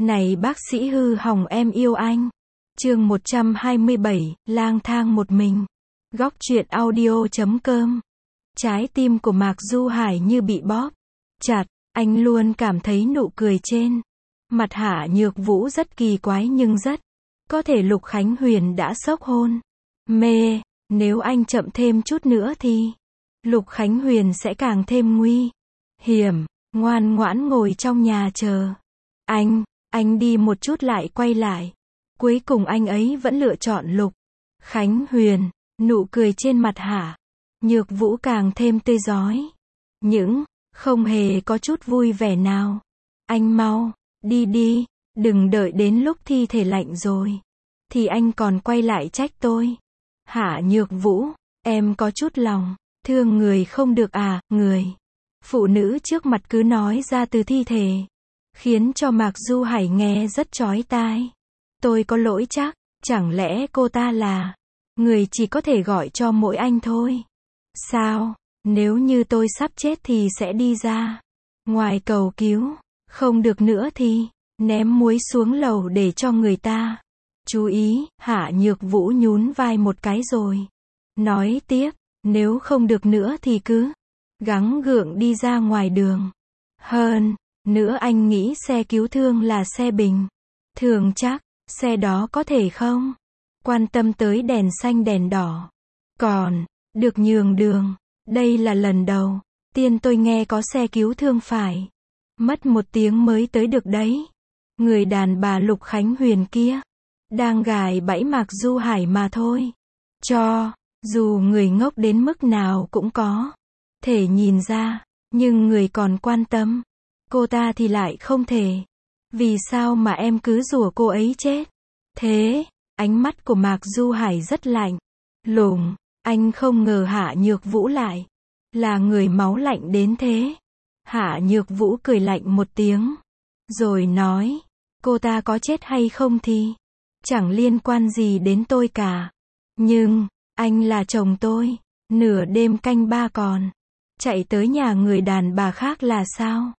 Này bác sĩ hư hỏng em yêu anh. Chương 127, lang thang một mình. Góc truyện audio.com. Trái tim của Mạc Du Hải như bị bóp chặt, anh luôn cảm thấy nụ cười trên mặt Hạ Nhược Vũ rất kỳ quái nhưng rất có thể Lục Khánh Huyền đã sốc hôn mê, nếu anh chậm thêm chút nữa thì Lục Khánh Huyền sẽ càng thêm nguy hiểm. Ngoan ngoãn ngồi trong nhà chờ anh đi một chút lại quay lại. Cuối cùng anh ấy vẫn lựa chọn Lục Khánh Huyền. Nụ cười trên mặt Hạ Nhược Vũ càng thêm tươi rói, nhưng không hề có chút vui vẻ nào. Anh mau đi đi, đừng đợi đến lúc thi thể lạnh rồi thì anh còn quay lại trách tôi. Hạ Nhược Vũ, em có chút lòng thương người không được à? Người phụ nữ trước mặt cứ nói ra từ thi thể, khiến cho Mạc Du Hải nghe rất chói tai. Tôi có lỗi chắc, chẳng lẽ cô ta là người chỉ có thể gọi cho mỗi anh thôi? Sao, nếu như tôi sắp chết thì sẽ đi ra ngoài cầu cứu, không được nữa thì ném muối xuống lầu để cho người ta chú ý. Hạ Nhược Vũ nhún vai một cái rồi nói tiếp, nếu không được nữa thì cứ gắng gượng đi ra ngoài đường. Hơn nữa anh nghĩ xe cứu thương là xe bình thường chắc, xe đó có thể không quan tâm tới đèn xanh đèn đỏ, còn được nhường đường. Đây là lần đầu tiên tôi nghe có xe cứu thương phải mất 1 tiếng mới tới được đấy. Người đàn bà Lục Khánh Huyền kia đang gài bẫy Mạc Du Hải mà thôi. Cho dù người ngốc đến mức nào cũng có thể nhìn ra, nhưng người còn quan tâm cô ta thì lại không thể. Vì sao mà em cứ rủa cô ấy chết thế? Ánh mắt của Mạc Du Hải rất lạnh lùng. Anh không ngờ Hạ Nhược Vũ lại là người máu lạnh đến thế. Hạ Nhược Vũ cười lạnh một tiếng, rồi nói, cô ta có chết hay không thì chẳng liên quan gì đến tôi cả. Nhưng, anh là chồng tôi, nửa đêm canh 3 còn chạy tới nhà người đàn bà khác là sao?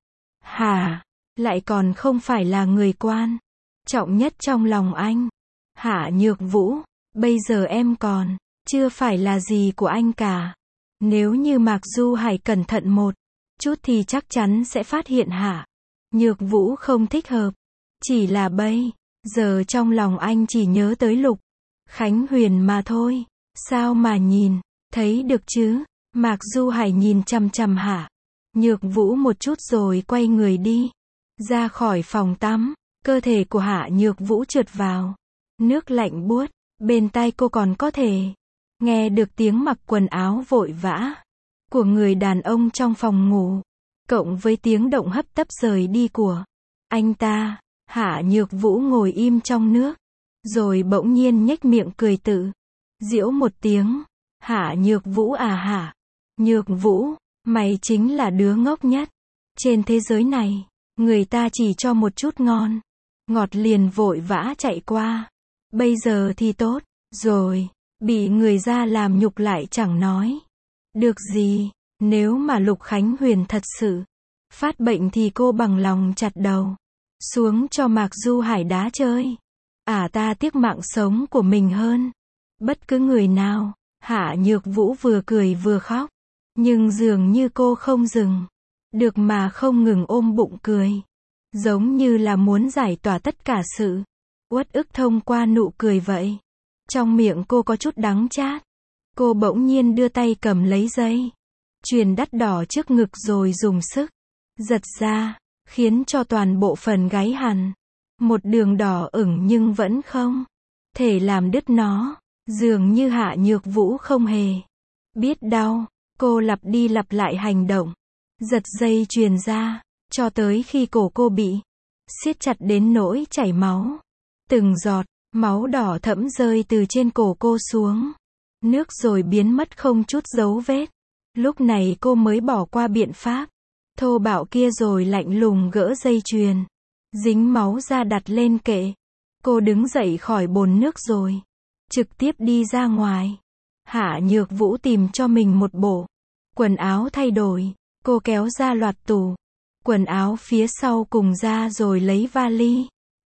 Hả? Lại còn không phải là người quan trọng nhất trong lòng anh. Hạ Nhược Vũ, bây giờ em còn chưa phải là gì của anh cả. Nếu như Mạc Du Hải cẩn thận một chút thì chắc chắn sẽ phát hiện Hạ Nhược Vũ không thích hợp. Chỉ là bây giờ trong lòng anh chỉ nhớ tới Lục Khánh Huyền mà thôi. Sao mà nhìn thấy được chứ? Mạc Du Hải nhìn chằm chằm Hạ Nhược Vũ một chút rồi quay người đi ra khỏi phòng tắm. Cơ thể của Hạ Nhược Vũ trượt vào nước lạnh buốt. Bên tai cô còn có thể nghe được tiếng mặc quần áo vội vã của người đàn ông trong phòng ngủ, cộng với tiếng động hấp tấp rời đi của anh ta. Hạ Nhược Vũ ngồi im trong nước, rồi bỗng nhiên nhếch miệng cười tự giễu một tiếng. Hạ Nhược Vũ à, Hạ Nhược Vũ, mày chính là đứa ngốc nhất trên thế giới này. Người ta chỉ cho một chút ngon ngọt liền vội vã chạy qua. Bây giờ thì tốt rồi, bị người ra làm nhục lại chẳng nói được gì. Nếu mà Lục Khánh Huyền thật sự phát bệnh thì cô bằng lòng chặt đầu xuống cho Mạc Du Hải đá chơi. Ta tiếc mạng sống của mình hơn bất cứ người nào. Hạ Nhược Vũ vừa cười vừa khóc, nhưng dường như cô không dừng được mà không ngừng ôm bụng cười, giống như là muốn giải tỏa tất cả sự uất ức thông qua nụ cười vậy. Trong miệng cô có chút đắng chát. Cô bỗng nhiên đưa tay cầm lấy dây chuyền đắt đỏ trước ngực rồi dùng sức giật ra, khiến cho toàn bộ phần gáy hằn một đường đỏ ửng nhưng vẫn không thể làm đứt nó. Dường như Hạ Nhược Vũ không hề biết đau. Cô lặp đi lặp lại hành động giật dây chuyền ra, cho tới khi cổ cô bị siết chặt đến nỗi chảy máu. Từng giọt máu đỏ thẫm rơi từ trên cổ cô xuống nước rồi biến mất không chút dấu vết. Lúc này cô mới bỏ qua biện pháp thô bạo kia rồi lạnh lùng gỡ dây chuyền dính máu ra đặt lên kệ. Cô đứng dậy khỏi bồn nước rồi trực tiếp đi ra ngoài. Hạ Nhược Vũ tìm cho mình một bộ quần áo thay đổi. Cô kéo ra loạt tủ quần áo phía sau cùng ra rồi lấy vali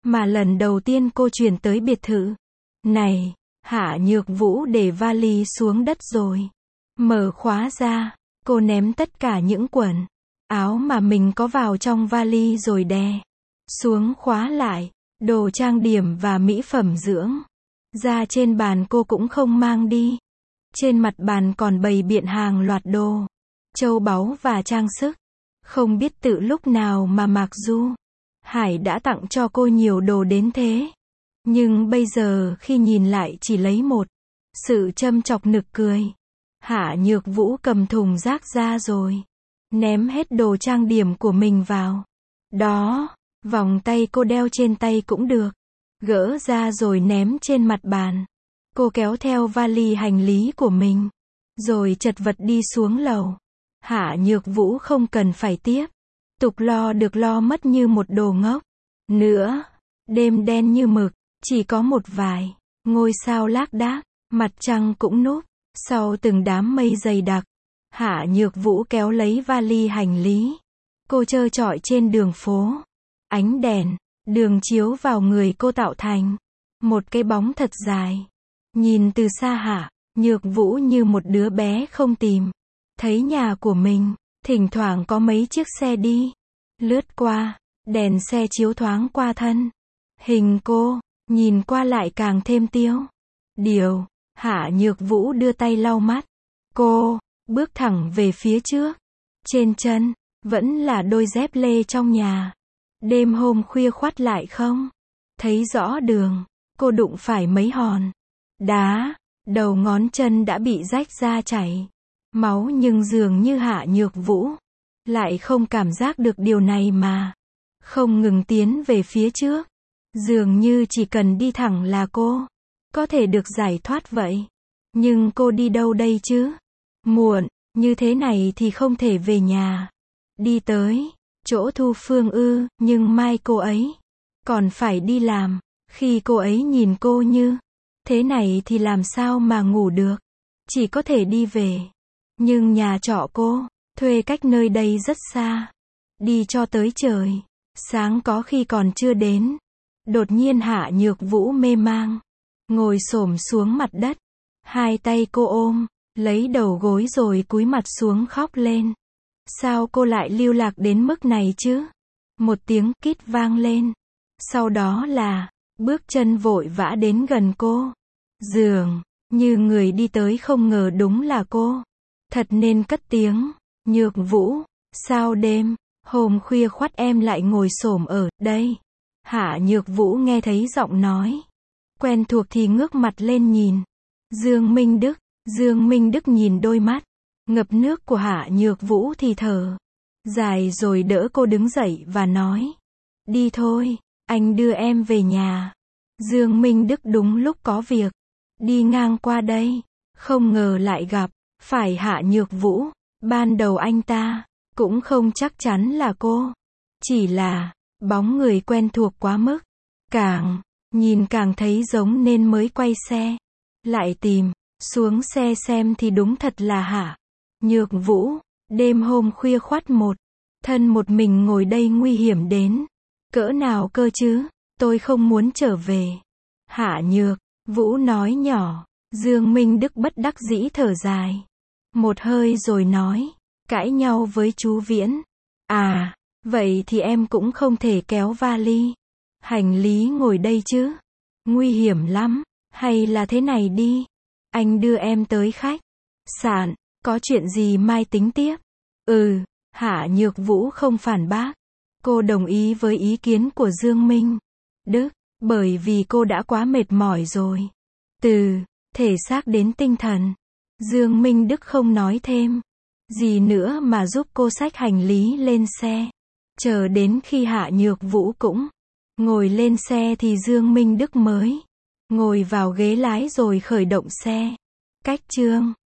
mà lần đầu tiên cô chuyển tới biệt thự này. Hạ Nhược Vũ để vali xuống đất rồi mở khóa ra, cô ném tất cả những quần áo mà mình có vào trong vali rồi đè xuống khóa lại. Đồ trang điểm và mỹ phẩm dưỡng da trên bàn cô cũng không mang đi. Trên mặt bàn còn bày biện hàng loạt đồ châu báu và trang sức. Không biết từ lúc nào mà Mạc Du Hải đã tặng cho cô nhiều đồ đến thế. Nhưng bây giờ khi nhìn lại chỉ lấy một sự châm chọc nực cười. Hạ Nhược Vũ cầm thùng rác ra rồi ném hết đồ trang điểm của mình vào đó. Vòng tay cô đeo trên tay cũng được gỡ ra rồi ném trên mặt bàn. Cô kéo theo vali hành lý của mình rồi chật vật đi xuống lầu. Hạ Nhược Vũ không cần phải tiếp tục lo được lo mất như một đồ ngốc nữa. Đêm đen như mực, chỉ có một vài ngôi sao lác đác, mặt trăng cũng núp sau từng đám mây dày đặc. Hạ Nhược Vũ kéo lấy vali hành lý. Cô trơ trọi trên đường phố. Ánh đèn đường chiếu vào người cô tạo thành một cái bóng thật dài. Nhìn từ xa Hạ Nhược Vũ như một đứa bé không tìm thấy nhà của mình. Thỉnh thoảng có mấy chiếc xe đi lướt qua, đèn xe chiếu thoáng qua thân hình cô, nhìn qua lại càng thêm tiêu điều. Hạ Nhược Vũ đưa tay lau mắt. Cô bước thẳng về phía trước. Trên chân vẫn là đôi dép lê trong nhà. Đêm hôm khuya khoắt lại không thấy rõ đường. Cô đụng phải mấy hòn đá, đầu ngón chân đã bị rách ra chảy máu, nhưng dường như Hạ Nhược Vũ lại không cảm giác được điều này mà không ngừng tiến về phía trước. Dường như chỉ cần đi thẳng là cô có thể được giải thoát vậy. Nhưng cô đi đâu đây chứ? Muộn như thế này thì không thể về nhà. Đi tới chỗ Thu Phương ư? Nhưng mai cô ấy còn phải đi làm. Khi cô ấy nhìn cô như thế này thì làm sao mà ngủ được? Chỉ có thể đi về. Nhưng nhà trọ cô thuê cách nơi đây rất xa. Đi cho tới trời sáng có khi còn chưa đến. Đột nhiên Hạ Nhược Vũ mê mang ngồi xổm xuống mặt đất. Hai tay cô ôm lấy đầu gối rồi cúi mặt xuống khóc lên. Sao cô lại lưu lạc đến mức này chứ? Một tiếng kít vang lên. Sau đó là bước chân vội vã đến gần cô. Dường như người đi tới không ngờ đúng là cô. Thật nên cất tiếng. Nhược Vũ, sao đêm hôm khuya khoắt em lại ngồi xổm ở đây? Hạ Nhược Vũ nghe thấy giọng nói quen thuộc thì ngước mặt lên nhìn Dương Minh Đức. Dương Minh Đức nhìn đôi mắt ngập nước của Hạ Nhược Vũ thì thở dài rồi đỡ cô đứng dậy và nói: Đi thôi, anh đưa em về nhà. Dương Minh Đức đúng lúc có việc đi ngang qua đây, không ngờ lại gặp phải Hạ Nhược Vũ. Ban đầu anh ta cũng không chắc chắn là cô, chỉ là bóng người quen thuộc quá mức, càng nhìn càng thấy giống nên mới quay xe lại tìm xuống xe xem thì đúng thật là Hạ Nhược Vũ. Đêm hôm khuya khoắt một thân một mình ngồi đây nguy hiểm đến cỡ nào cơ chứ? Tôi không muốn trở về. Hạ Nhược Vũ nói nhỏ. Dương Minh Đức bất đắc dĩ thở dài một hơi rồi nói: Cãi nhau với chú Viễn à? Vậy thì em cũng không thể kéo vali hành lý ngồi đây chứ, nguy hiểm lắm. Hay là thế này đi, anh đưa em tới khách sạn, có chuyện gì mai tính tiếp. Hạ Nhược Vũ không phản bác. Cô đồng ý với ý kiến của Dương Minh Đức, bởi vì cô đã quá mệt mỏi rồi, từ thể xác đến tinh thần. Dương Minh Đức không nói thêm gì nữa mà giúp cô xách hành lý lên xe. Chờ đến khi Hạ Nhược Vũ cũng ngồi lên xe thì Dương Minh Đức mới ngồi vào ghế lái rồi khởi động xe. Cách chương